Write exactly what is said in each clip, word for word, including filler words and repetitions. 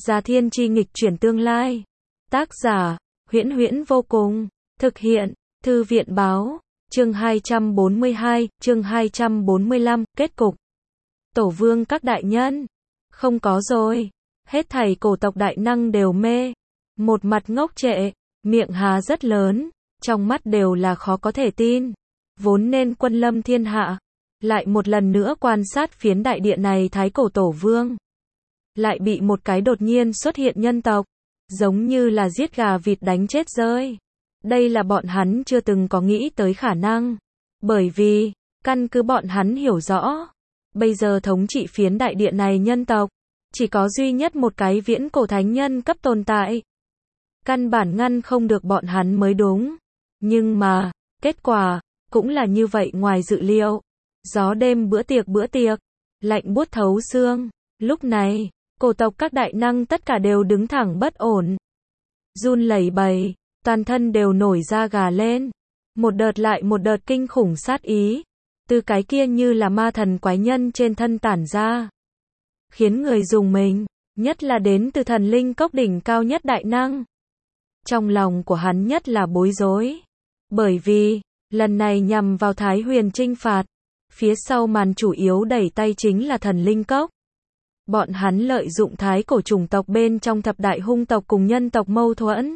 Gia Thiên Chi nghịch chuyển tương lai. Tác giả, Huyễn Huyễn vô cùng. Thực hiện, Thư viện báo. Chương hai trăm bốn mươi hai, chương hai trăm bốn mươi lăm, kết cục. Tổ vương các đại nhân. Không có rồi. Hết thảy cổ tộc đại năng đều mê. Một mặt ngốc trệ, miệng há rất lớn, trong mắt đều là khó có thể tin. Vốn nên quân lâm thiên hạ. Lại một lần nữa quan sát phiến đại địa này thái cổ tổ vương. Lại bị một cái đột nhiên xuất hiện nhân tộc. Giống như là giết gà vịt đánh chết rơi. Đây là bọn hắn chưa từng có nghĩ tới khả năng. Bởi vì, căn cứ bọn hắn hiểu rõ. Bây giờ thống trị phiến đại địa này nhân tộc. Chỉ có duy nhất một cái viễn cổ thánh nhân cấp tồn tại. Căn bản ngăn không được bọn hắn mới đúng. Nhưng mà, kết quả, cũng là như vậy ngoài dự liệu. Gió đêm bữa tiệc bữa tiệc. Lạnh buốt thấu xương. Lúc này, cổ tộc các đại năng tất cả đều đứng thẳng bất ổn. Run lẩy bẩy, toàn thân đều nổi da gà lên. Một đợt lại một đợt kinh khủng sát ý. Từ cái kia như là ma thần quái nhân trên thân tản ra. Khiến người dùng mình, nhất là đến từ thần linh cốc đỉnh cao nhất đại năng. Trong lòng của hắn nhất là bối rối. Bởi vì, lần này nhằm vào Thái Huyền trinh phạt. Phía sau màn chủ yếu đẩy tay chính là thần linh cốc. Bọn hắn lợi dụng thái cổ chủng tộc bên trong thập đại hung tộc cùng nhân tộc mâu thuẫn.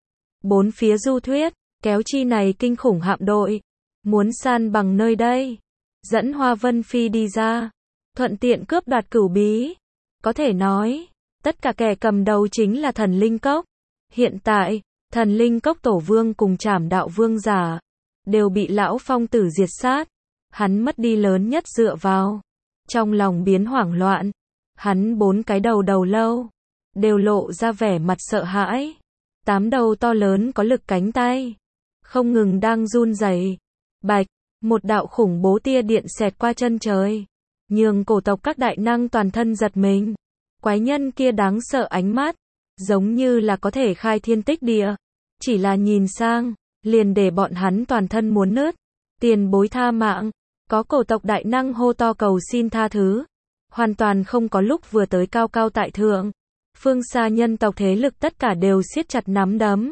Bốn phía du thuyết, kéo chi này kinh khủng hạm đội. Muốn san bằng nơi đây. Dẫn Hoa Vân Phi đi ra. Thuận tiện cướp đoạt cửu bí. Có thể nói, tất cả kẻ cầm đầu chính là thần linh cốc. Hiện tại, thần linh cốc tổ vương cùng Trảm Đạo vương giả. Đều bị lão phong tử diệt sát. Hắn mất đi lớn nhất dựa vào. Trong lòng biến hoảng loạn. Hắn bốn cái đầu đầu lâu. Đều lộ ra vẻ mặt sợ hãi. Tám đầu to lớn có lực cánh tay. Không ngừng đang run rẩy. Bạch, một đạo khủng bố tia điện xẹt qua chân trời. Nhường cổ tộc các đại năng toàn thân giật mình. Quái nhân kia đáng sợ ánh mắt. Giống như là có thể khai thiên tích địa. Chỉ là nhìn sang, liền để bọn hắn toàn thân muốn nứt. Tiền bối tha mạng. Có cổ tộc đại năng hô to cầu xin tha thứ. Hoàn toàn không có lúc vừa tới cao cao tại thượng. Phương xa nhân tộc thế lực tất cả đều siết chặt nắm đấm.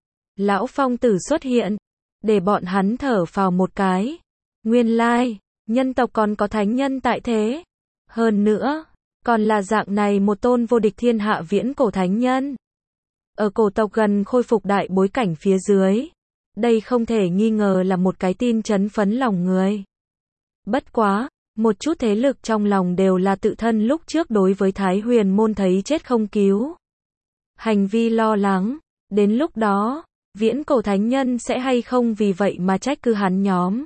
Lão phong tử xuất hiện. Để bọn hắn thở phào một cái. Nguyên lai, nhân tộc còn có thánh nhân tại thế. Hơn nữa, còn là dạng này một tôn vô địch thiên hạ viễn cổ thánh nhân. Ở cổ tộc gần khôi phục đại bối cảnh phía dưới. Đây không thể nghi ngờ là một cái tin chấn phấn lòng người. Bất quá, một chút thế lực trong lòng đều là tự thân lúc trước đối với Thái Huyền môn thấy chết không cứu. Hành vi lo lắng, đến lúc đó, viễn cổ thánh nhân sẽ hay không vì vậy mà trách cứ hắn nhóm.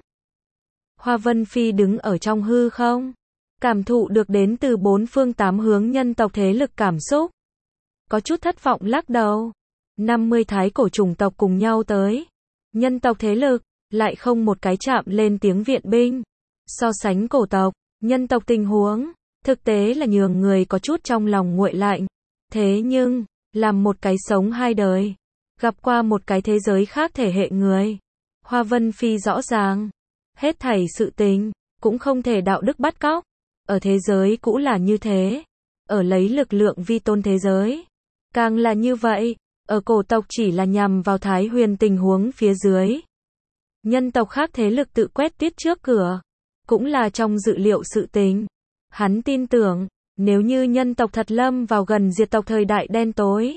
Hoa Vân Phi đứng ở trong hư không, cảm thụ được đến từ bốn phương tám hướng nhân tộc thế lực cảm xúc. Có chút thất vọng lắc đầu. năm mươi thái cổ chủng tộc cùng nhau tới. Nhân tộc thế lực, lại không một cái chạm lên tiếng viện binh. So sánh cổ tộc, nhân tộc tình huống, thực tế là nhường người có chút trong lòng nguội lạnh. Thế nhưng, làm một cái sống hai đời, gặp qua một cái thế giới khác thể hệ người. Hoa Vân Phi rõ ràng, hết thảy sự tình, cũng không thể đạo đức bắt cóc. Ở thế giới cũ là như thế, ở lấy lực lượng vi tôn thế giới, càng là như vậy, ở cổ tộc chỉ là nhằm vào Thái Huyền tình huống phía dưới. Nhân tộc khác thế lực tự quét tiết trước cửa. Cũng là trong dự liệu sự tình. Hắn tin tưởng, nếu như nhân tộc thật lâm vào gần diệt tộc thời đại đen tối.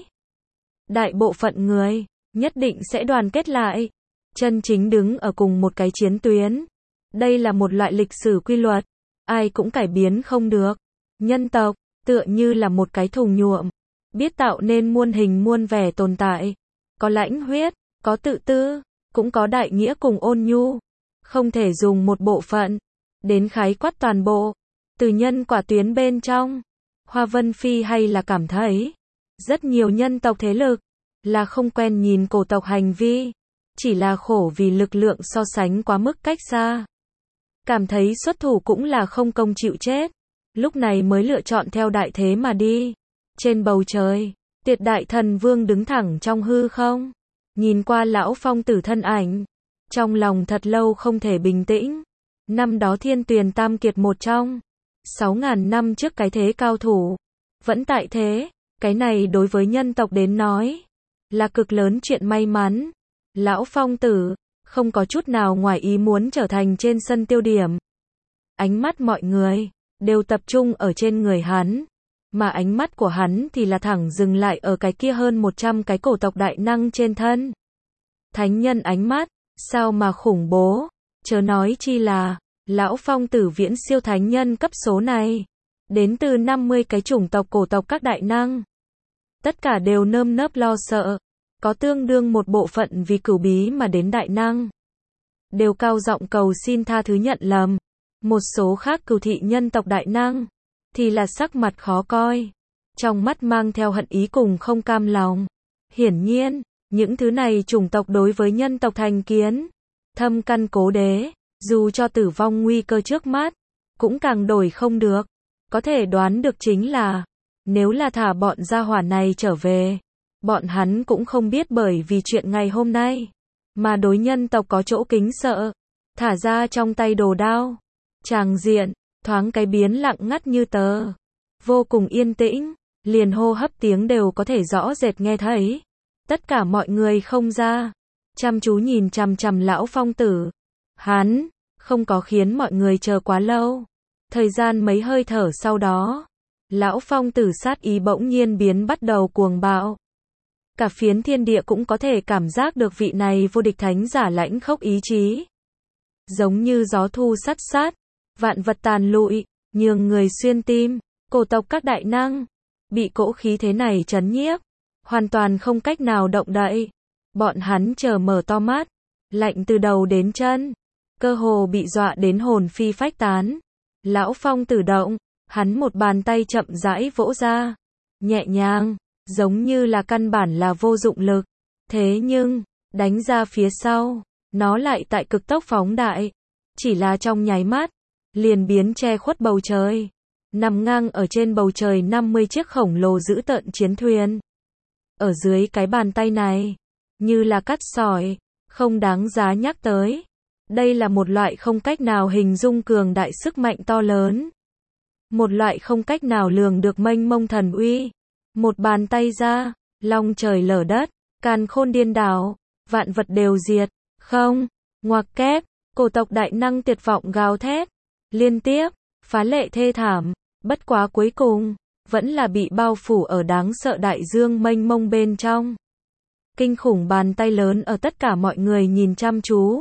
Đại bộ phận người, nhất định sẽ đoàn kết lại. Chân chính đứng ở cùng một cái chiến tuyến. Đây là một loại lịch sử quy luật. Ai cũng cải biến không được. Nhân tộc, tựa như là một cái thùng nhuộm. Biết tạo nên muôn hình muôn vẻ tồn tại. Có lãnh huyết, có tự tư, cũng có đại nghĩa cùng ôn nhu. Không thể dùng một bộ phận. Đến khái quát toàn bộ. Từ nhân quả tuyến bên trong. Hoa Vân Phi hay là cảm thấy. Rất nhiều nhân tộc thế lực. Là không quen nhìn cổ tộc hành vi. Chỉ là khổ vì lực lượng so sánh quá mức cách xa. Cảm thấy xuất thủ cũng là không công chịu chết. Lúc này mới lựa chọn theo đại thế mà đi. Trên bầu trời, Tiệt Đại Thần Vương đứng thẳng trong hư không. Nhìn qua lão phong tử thân ảnh. Trong lòng thật lâu không thể bình tĩnh. Năm đó Thiên Tuyền Tam Kiệt một trong sáu ngàn năm trước cái thế cao thủ, vẫn tại thế, Cái này đối với nhân tộc đến nói, là cực lớn chuyện may mắn. Lão Phong Tử, không có chút nào ngoài ý muốn trở thành trên sân tiêu điểm. Ánh mắt mọi người, đều tập trung ở trên người hắn. Mà ánh mắt của hắn thì là thẳng dừng lại ở cái kia hơn một trăm cái cổ tộc đại năng trên thân. Thánh nhân ánh mắt, sao mà khủng bố, chớ nói chi là, Lão Phong Tử viễn siêu thánh nhân cấp số này. Đến từ năm mươi cái chủng tộc cổ tộc các đại năng. Tất cả đều nơm nớp lo sợ. Có tương đương một bộ phận vì cửu bí mà đến đại năng. Đều cao giọng cầu xin tha thứ nhận lầm. Một số khác cửu thị nhân tộc đại năng, thì là sắc mặt khó coi. Trong mắt mang theo hận ý cùng không cam lòng. Hiển nhiên, những thứ này chủng tộc đối với nhân tộc thành kiến. Thâm căn cố đế, dù cho tử vong nguy cơ trước mắt, cũng càng đổi không được. Có thể đoán được chính là, nếu là thả bọn gia hỏa này trở về, bọn hắn cũng không biết bởi vì chuyện ngày hôm nay, mà đối nhân tộc có chỗ kính sợ, thả ra trong tay đồ đao. Tràng diện, thoáng cái biến lặng ngắt như tờ. Vô cùng yên tĩnh, liền hô hấp tiếng đều có thể rõ rệt nghe thấy. Tất cả mọi người không ra, chăm chú nhìn chằm chằm Lão Phong Tử. Hắn, không có khiến mọi người chờ quá lâu. Thời gian mấy hơi thở sau đó, Lão Phong Tử sát ý bỗng nhiên biến bắt đầu cuồng bạo. Cả phiến thiên địa cũng có thể cảm giác được vị này vô địch thánh giả lãnh khốc ý chí. Giống như gió thu sắt sát, vạn vật tàn lụi, nhường người xuyên tim, cổ tộc các đại năng, bị cỗ khí thế này chấn nhiếp, hoàn toàn không cách nào động đậy. Bọn hắn chờ mở to mắt, lạnh từ đầu đến chân, cơ hồ bị dọa đến hồn phi phách tán. Lão Phong Tử động, hắn một bàn tay chậm rãi vỗ ra, nhẹ nhàng, giống như là căn bản là vô dụng lực. Thế nhưng, đánh ra phía sau, nó lại tại cực tốc phóng đại, chỉ là trong nháy mắt, liền biến che khuất bầu trời. Nằm ngang ở trên bầu trời năm mươi chiếc khổng lồ dữ tợn chiến thuyền. Ở dưới cái bàn tay này, như là cắt sỏi, không đáng giá nhắc tới. Đây là một loại không cách nào hình dung cường đại sức mạnh to lớn. Một loại không cách nào lường được mênh mông thần uy. Một bàn tay ra, long trời lở đất, càn khôn điên đảo, vạn vật đều diệt. Không, ngoặc kép, cổ tộc đại năng tuyệt vọng gào thét. Liên tiếp, phá lệ thê thảm, bất quá cuối cùng, vẫn là bị bao phủ ở đáng sợ đại dương mênh mông bên trong. Kinh khủng bàn tay lớn ở tất cả mọi người nhìn chăm chú.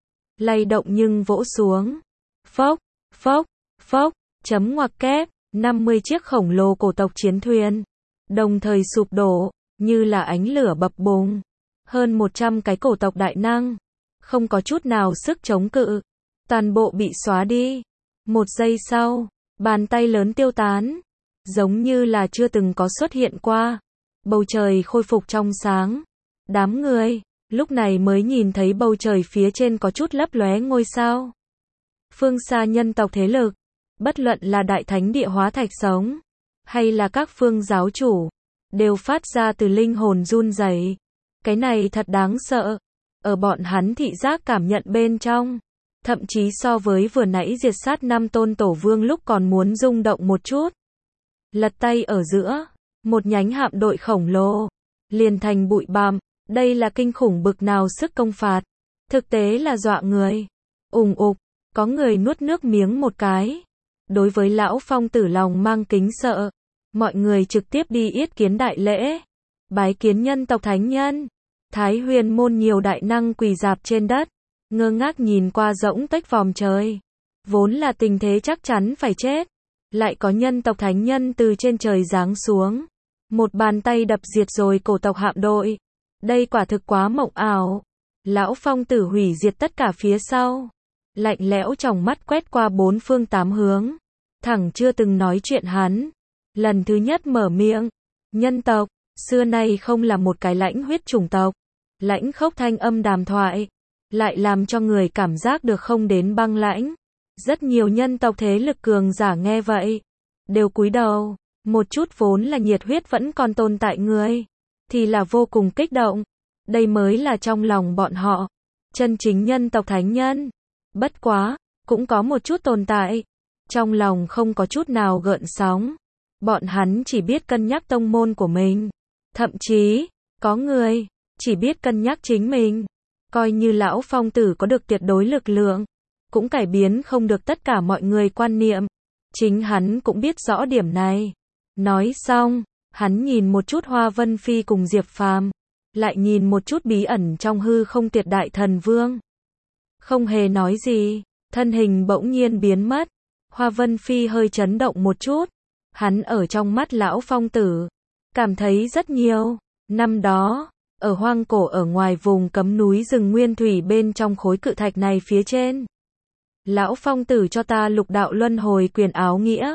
Lay động nhưng vỗ xuống. Phốc, phốc, phốc, chấm ngoặc kép, năm mươi chiếc khổng lồ cổ tộc chiến thuyền. Đồng thời sụp đổ, như là ánh lửa bập bùng. Hơn một trăm cái cổ tộc đại năng. Không có chút nào sức chống cự. Toàn bộ bị xóa đi. Một giây sau, bàn tay lớn tiêu tán. Giống như là chưa từng có xuất hiện qua. Bầu trời khôi phục trong sáng. Đám người, lúc này mới nhìn thấy bầu trời phía trên có chút lấp lóe ngôi sao. Phương xa nhân tộc thế lực, bất luận là đại thánh địa hóa thạch sống, hay là các phương giáo chủ, đều phát ra từ linh hồn run rẩy. Cái này thật đáng sợ. Ở bọn hắn thị giác cảm nhận bên trong, thậm chí so với vừa nãy diệt sát năm tôn tổ vương lúc còn muốn rung động một chút. Lật tay ở giữa, một nhánh hạm đội khổng lồ, liền thành bụi bặm. Đây là kinh khủng bực nào sức công phạt. Thực tế là dọa người. Ùng ục, có người nuốt nước miếng một cái. Đối với Lão Phong Tử lòng mang kính sợ, mọi người trực tiếp đi yết kiến đại lễ. Bái kiến nhân tộc thánh nhân. Thái Huyền môn nhiều đại năng quỳ rạp trên đất, ngơ ngác nhìn qua rỗng tếch vòm trời. Vốn là tình thế chắc chắn phải chết, lại có nhân tộc thánh nhân từ trên trời giáng xuống, một bàn tay đập diệt rồi cổ tộc hạm đội. Đây quả thực quá mộng ảo. Lão Phong Tử hủy diệt tất cả phía sau, lạnh lẽo trong mắt quét qua bốn phương tám hướng. Thẳng chưa từng nói chuyện hắn, lần thứ nhất mở miệng. Nhân tộc, xưa nay không là một cái lãnh huyết chủng tộc. Lãnh khốc thanh âm đàm thoại, lại làm cho người cảm giác được không đến băng lãnh. Rất nhiều nhân tộc thế lực cường giả nghe vậy, đều cúi đầu. Một chút vốn là nhiệt huyết vẫn còn tồn tại người, thì là vô cùng kích động. Đây mới là trong lòng bọn họ, chân chính nhân tộc thánh nhân. Bất quá, cũng có một chút tồn tại, trong lòng không có chút nào gợn sóng. Bọn hắn chỉ biết cân nhắc tông môn của mình. Thậm chí, có người, chỉ biết cân nhắc chính mình. Coi như lão phong tử có được tuyệt đối lực lượng, cũng cải biến không được tất cả mọi người quan niệm. Chính hắn cũng biết rõ điểm này. Nói xong, hắn nhìn một chút Hoa Vân Phi cùng Diệp Phàm, lại nhìn một chút bí ẩn trong hư không tuyệt đại thần vương. Không hề nói gì, thân hình bỗng nhiên biến mất. Hoa Vân Phi hơi chấn động một chút. Hắn ở trong mắt lão phong tử, cảm thấy rất nhiều. Năm đó, ở hoang cổ ở ngoài vùng cấm núi rừng nguyên thủy bên trong khối cự thạch này phía trên. Lão phong tử cho ta lục đạo luân hồi quyền áo nghĩa.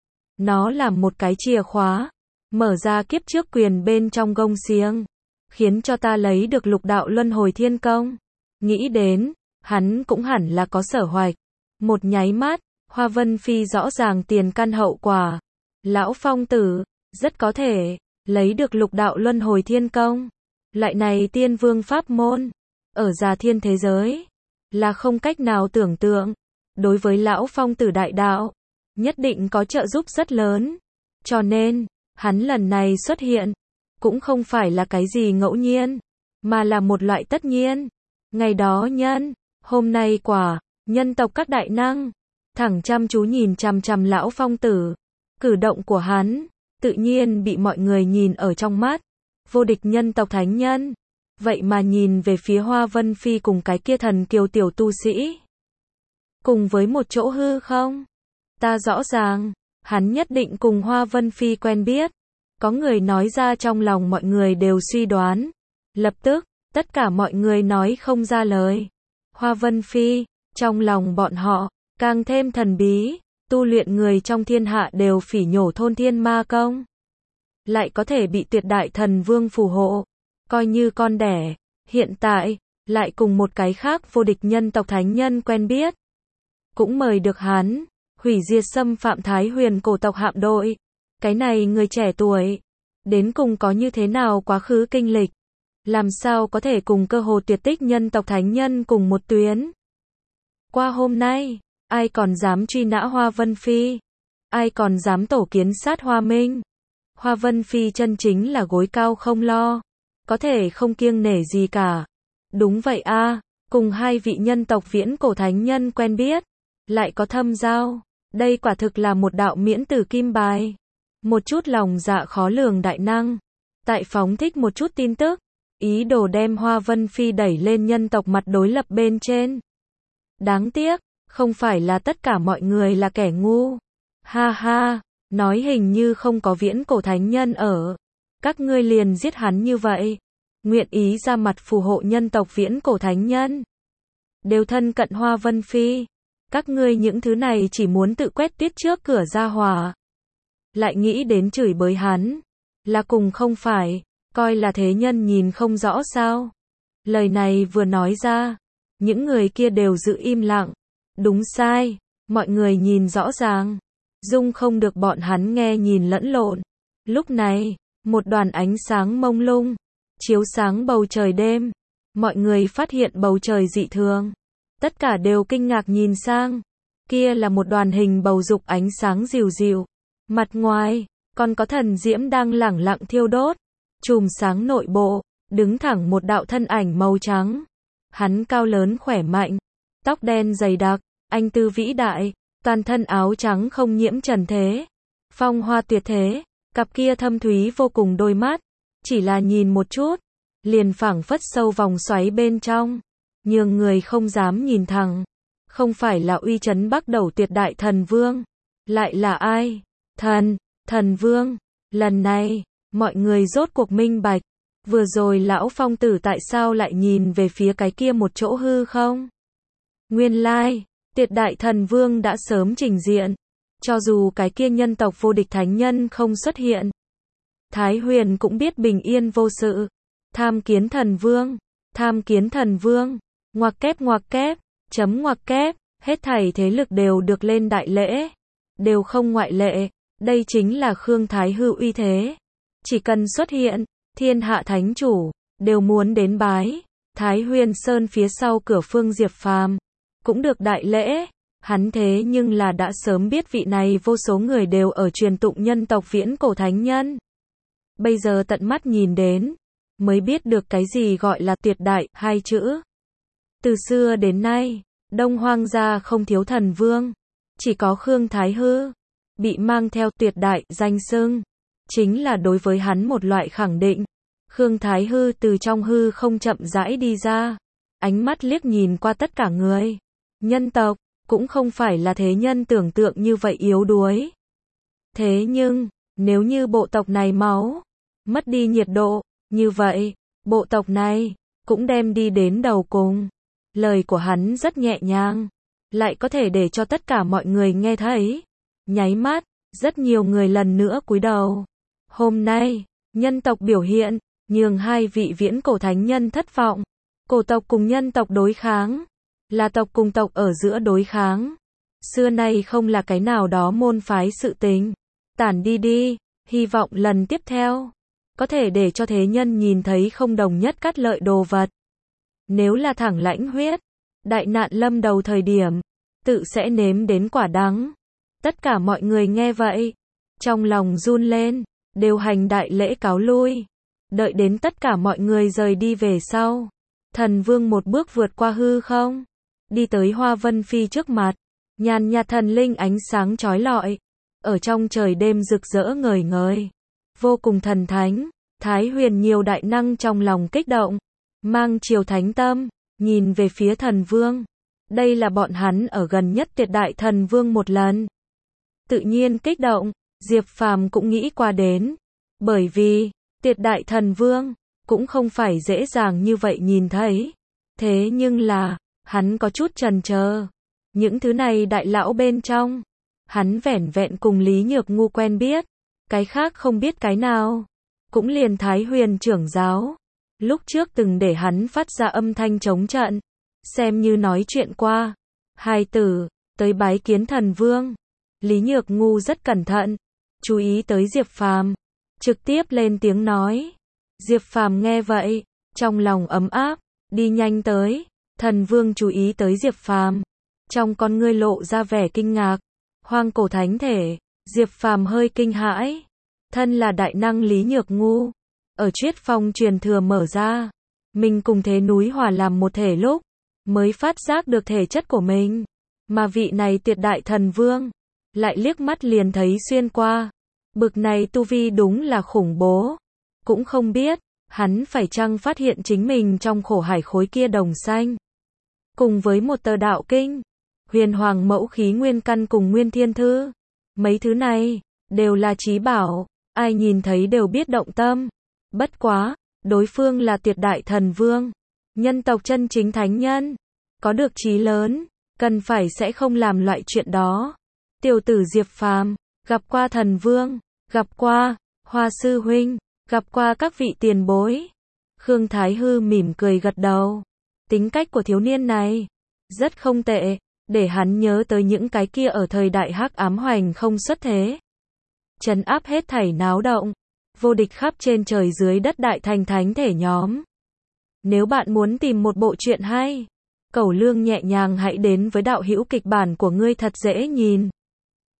Nó là một cái chìa khóa, mở ra kiếp trước quyền bên trong gông xiềng, khiến cho ta lấy được lục đạo luân hồi thiên công. Nghĩ đến, hắn cũng hẳn là có sở hoạch. Một nháy mắt, Hoa Vân Phi rõ ràng tiền căn hậu quả. Lão phong tử, rất có thể, lấy được lục đạo luân hồi thiên công. Loại này tiên vương pháp môn, ở già thiên thế giới, là không cách nào tưởng tượng. Đối với lão phong tử đại đạo, nhất định có trợ giúp rất lớn. Cho nên, hắn lần này xuất hiện, cũng không phải là cái gì ngẫu nhiên, mà là một loại tất nhiên. Ngày đó nhân, hôm nay quả, nhân tộc các đại năng, thẳng chăm chú nhìn chằm chằm lão phong tử. Cử động của hắn, tự nhiên bị mọi người nhìn ở trong mắt. Vô địch nhân tộc thánh nhân, vậy mà nhìn về phía Hoa Vân Phi cùng cái kia thần kiều tiểu tu sĩ. Cùng với một chỗ hư không? Ta rõ ràng, hắn nhất định cùng Hoa Vân Phi quen biết. Có người nói ra trong lòng mọi người đều suy đoán. Lập tức, tất cả mọi người nói không ra lời. Hoa Vân Phi, trong lòng bọn họ, càng thêm thần bí. Tu luyện người trong thiên hạ đều phỉ nhổ thôn thiên ma công. Lại có thể bị tuyệt đại thần vương phù hộ. Coi như con đẻ, hiện tại, lại cùng một cái khác vô địch nhân tộc thánh nhân quen biết. Cũng mời được hắn, hủy diệt xâm phạm Thái Huyền cổ tộc hạm đội. Cái này người trẻ tuổi, đến cùng có như thế nào quá khứ kinh lịch. Làm sao có thể cùng cơ hồ tuyệt tích nhân tộc thánh nhân cùng một tuyến. Qua hôm nay, ai còn dám truy nã Hoa Vân Phi? Ai còn dám tổ kiến sát Hoa Minh? Hoa Vân Phi chân chính là gối cao không lo, có thể không kiêng nể gì cả. Đúng vậy a, à, cùng hai vị nhân tộc viễn cổ thánh nhân quen biết, lại có thâm giao, đây quả thực là một đạo miễn tử kim bài. Một chút lòng dạ khó lường đại năng, tại phóng thích một chút tin tức, ý đồ đem Hoa Vân Phi đẩy lên nhân tộc mặt đối lập bên trên. Đáng tiếc, không phải là tất cả mọi người là kẻ ngu. Ha ha, nói hình như không có viễn cổ thánh nhân ở. Các ngươi liền giết hắn như vậy. Nguyện ý ra mặt phù hộ nhân tộc viễn cổ thánh nhân. Đều thân cận Hoa Vân Phi. Các ngươi những thứ này chỉ muốn tự quét tuyết trước cửa ra hòa. Lại nghĩ đến chửi bới hắn. Là cùng không phải, coi là thế nhân nhìn không rõ sao. Lời này vừa nói ra, những người kia đều giữ im lặng. Đúng sai, mọi người nhìn rõ ràng. Dung không được bọn hắn nghe nhìn lẫn lộn. Lúc này, một đoàn ánh sáng mông lung, chiếu sáng bầu trời đêm. Mọi người phát hiện bầu trời dị thường. Tất cả đều kinh ngạc nhìn sang. Kia là một đoàn hình bầu dục ánh sáng dịu dịu. Mặt ngoài, còn có thần diễm đang lẳng lặng thiêu đốt. Chùm sáng nội bộ, đứng thẳng một đạo thân ảnh màu trắng. Hắn cao lớn khỏe mạnh, tóc đen dày đặc, anh tư vĩ đại, toàn thân áo trắng không nhiễm trần thế. Phong hoa tuyệt thế, cặp kia thâm thúy vô cùng đôi mắt, chỉ là nhìn một chút, liền phảng phất sâu vòng xoáy bên trong, nhường người không dám nhìn thẳng. Không phải là uy chấn Bắc Đầu tuyệt đại thần vương, lại là ai? Thần, thần vương. Lần này, mọi người rốt cuộc minh bạch, vừa rồi lão phong tử tại sao lại nhìn về phía cái kia một chỗ hư không? Nguyên lai, tuyệt đại thần vương đã sớm trình diện, cho dù cái kia nhân tộc vô địch thánh nhân không xuất hiện. Thái Huyền cũng biết bình yên vô sự. Tham kiến thần vương, tham kiến thần vương, ngoặc kép ngoặc kép, chấm ngoặc kép, hết thảy thế lực đều được lên đại lễ, đều không ngoại lệ, đây chính là Khương Thái Hư uy thế. Chỉ cần xuất hiện, thiên hạ thánh chủ, đều muốn đến bái. Thái Huyền Sơn phía sau cửa Phương Diệp Phàm, cũng được đại lễ, Hắn thế nhưng là đã sớm biết vị này vô số người đều ở truyền tụng nhân tộc viễn cổ thánh nhân. Bây giờ tận mắt nhìn đến, mới biết được cái gì gọi là tuyệt đại, hai chữ. Từ xưa đến nay, Đông Hoang gia không thiếu thần vương, chỉ có Khương Thái Hư bị mang theo tuyệt đại danh xưng, chính là đối với hắn một loại khẳng định. Khương Thái Hư từ trong hư không chậm rãi đi ra, ánh mắt liếc nhìn qua tất cả người. Nhân tộc, cũng không phải là thế nhân tưởng tượng như vậy yếu đuối. Thế nhưng, nếu như bộ tộc này máu, mất đi nhiệt độ, như vậy, bộ tộc này, cũng đem đi đến đầu cùng. Lời của hắn rất nhẹ nhàng, lại có thể để cho tất cả mọi người nghe thấy. Nháy mắt, rất nhiều người lần nữa cúi đầu. Hôm nay, nhân tộc biểu hiện, nhường hai vị viễn cổ thánh nhân thất vọng. Cổ tộc cùng nhân tộc đối kháng, là tộc cùng tộc ở giữa đối kháng. Xưa nay không là cái nào đó môn phái sự tình. Tản đi đi, hy vọng lần tiếp theo, có thể để cho thế nhân nhìn thấy không đồng nhất cắt lợi đồ vật. Nếu là thẳng lãnh huyết, đại nạn lâm đầu thời điểm, tự sẽ nếm đến quả đắng. Tất cả mọi người nghe vậy, trong lòng run lên, đều hành đại lễ cáo lui. Đợi đến tất cả mọi người rời đi về sau, thần vương một bước vượt qua hư không, đi tới Hoa Vân Phi trước mặt, nhàn nhạt thần linh ánh sáng chói lọi, ở trong trời đêm rực rỡ ngời ngời, vô cùng thần thánh. Thái Huyền nhiều đại năng trong lòng kích động, mang chiều thánh tâm, nhìn về phía thần vương. Đây là bọn hắn ở gần nhất tuyệt đại thần vương một lần. Tự nhiên kích động, Diệp Phàm cũng nghĩ qua đến, bởi vì tuyệt đại thần vương cũng không phải dễ dàng như vậy nhìn thấy. Thế nhưng là, hắn có chút chần chờ. Những thứ này đại lão bên trong, hắn vẻn vẹn cùng Lý Nhược Ngu quen biết, cái khác không biết cái nào. Cũng liền Thái Huyền trưởng giáo, lúc trước từng để hắn phát ra âm thanh chống trận, xem như nói chuyện qua. Hai tử, tới bái kiến thần vương. Lý Nhược Ngu rất cẩn thận, chú ý tới Diệp Phàm, trực tiếp lên tiếng nói. Diệp Phàm nghe vậy, trong lòng ấm áp, đi nhanh tới. Thần vương chú ý tới Diệp Phàm, trong con ngươi lộ ra vẻ kinh ngạc. Hoang cổ thánh thể, Diệp Phàm hơi kinh hãi. Thân là đại năng Lý Nhược Ngu, ở Triết Phong truyền thừa mở ra, mình cùng thế núi hòa làm một thể lúc, mới phát giác được thể chất của mình. Mà vị này tuyệt đại thần vương, lại liếc mắt liền thấy xuyên qua. Bực này tu vi đúng là khủng bố. Cũng không biết, hắn phải chăng phát hiện chính mình trong khổ hải khối kia đồng xanh. Cùng với một tờ đạo kinh, huyền hoàng mẫu khí nguyên căn cùng nguyên thiên thư. Mấy thứ này, đều là chí bảo, ai nhìn thấy đều biết động tâm. Bất quá, đối phương là tuyệt đại thần vương, nhân tộc chân chính thánh nhân, có được chí lớn, cần phải sẽ không làm loại chuyện đó. Tiểu tử Diệp Phàm, gặp qua thần vương, gặp qua, Hoa sư huynh, gặp qua các vị tiền bối. Khương Thái Hư mỉm cười gật đầu. Tính cách của thiếu niên này, rất không tệ, để hắn nhớ tới những cái kia ở thời đại hắc ám hoành không xuất thế. Trấn áp hết thảy náo động, vô địch khắp trên trời dưới đất đại thành thánh thể nhóm. Nếu bạn muốn tìm một bộ truyện hay, cẩu lương nhẹ nhàng hãy đến với đạo hữu kịch bản của ngươi thật dễ nhìn.